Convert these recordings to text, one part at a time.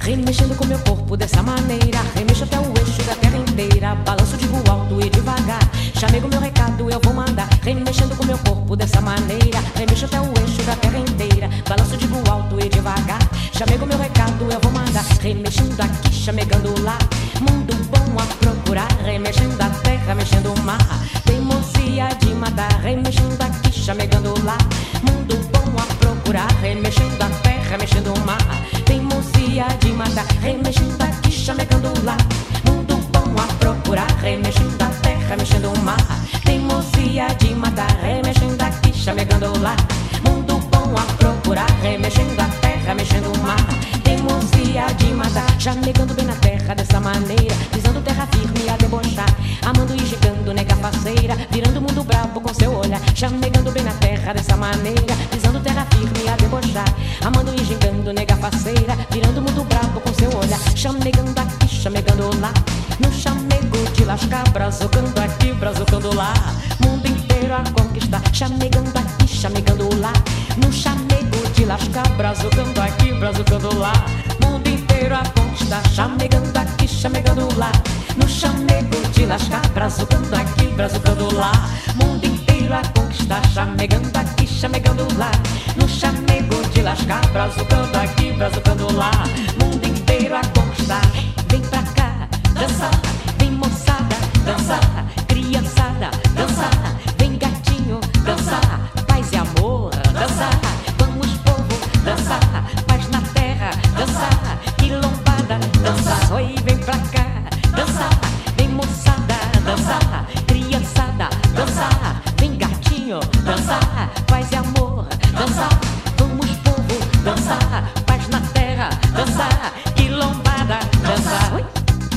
remexendo com meu corpo dessa maneira. Remexo até o eixo da terra inteira, balanço, digo alto e devagar. Chamego meu recado, eu vou mandar. Remexendo com meu corpo dessa maneira. Remexo até o eixo da terra inteira, balanço, digo alto e devagar. Chamego meu recado, eu vou mandar. Remexendo aqui, chamegando lá. Mundo bom a procurar. Remexendo a terra, mexendo o mar. Teimosia de matar. Remexendo aqui, chamegando lá. Mundo bom a procurar. Remexendo a terra, mexendo o mar. Teimosia de matar. Remexendo aqui, chamegando lá. Mundo bom a procurar. Remexendo a terra, mexendo o mar. Teimosia de matar. Remexendo aqui, chamegando lá. Mundo bom a procurar. Remexendo a terra, mexendo o mar. Teimosia de matar. Chamegando bem na terra dessa maneira, pisando terra firme a debochar. Amando e gigando, nega faceira, virando o mundo bravo com seu olhar. Chamegando bem na terra dessa maneira, pisando terra firme a debochar. Amando e gigando, nega faceira, virando o mundo bravo com seu olhar. Chamegando aqui, chamegando lá. No chamego de lascar, brazucando aqui, brazucando lá. Mundo inteiro a conquistar. Chamegando aqui, chamegando lá. No chamego de lascar, brazucando aqui, brazucando lá. Mundo inteiro a conquistar. Chamegando aqui, chamegando lá. No chamego de lascar, brazucando aqui, brazucando lá. Mundo inteiro a conquistar. Chamegando aqui, chamegando lá. No chamego de lascar, brazucando aqui, brazucando lá. Mundo inteiro a conquistar. Vem pra cá, dançar. Vem moçada, dançar. Criançada, dançar. Vem gatinho, dançar. Paz e amor, dançar. Vamos povo, dançar. Paz na terra, dançar. Quilombada, dançar. Oi, vem pra cá, dançar. Vem moçada, dançar. Criançada, dançar. Vem gatinho, dançar. Paz e amor, dançar. Vamos povo, dançar. Paz na terra, dançar. Quilombada, dançar. Oi.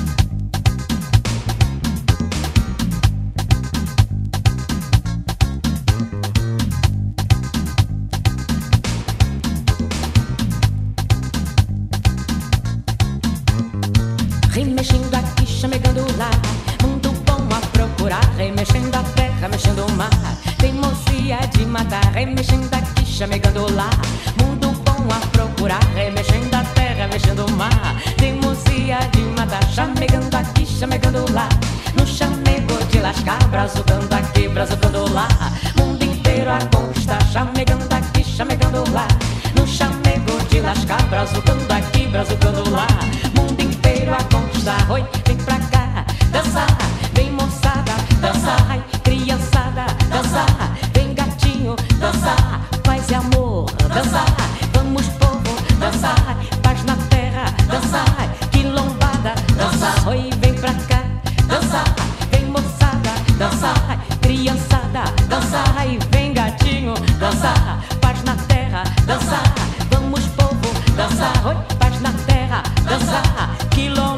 Remexendo aqui, chamegando lá. Mundo bom a procurar. Remexendo a terra, mexendo o mar. Teimosia de matar. Remexendo aqui, chamegando lá. Mundo bom a procurar. Remexendo a terra, mexendo o mar. Teimosia de matar. Chamegando aqui, chamegando lá. No chamego de lascar, brazucando aqui, brazucando lá. Mundo inteiro a conquistar. Chamegando aqui, chamegando lá. No chamego de lascar, brazucando aqui, brazucando lá. Mundo inteiro a conquistar. Oi, vem pra cá, dançar. Vem moçada, dançar. Ai, criançada, dançar. Vem gatinho, dançar. Paz e amor, dançar. Vamos povo, dançar. Paz na terra, dançar. Quilombada, dançar. Oi, vem pra cá, dançar. Vem moçada, dançar. Criançada, dançar. Ai, vem gatinho, dançar. Paz na terra, dançar. Vamos povo, dançar. Oi, paz na terra, dançar. Quilombo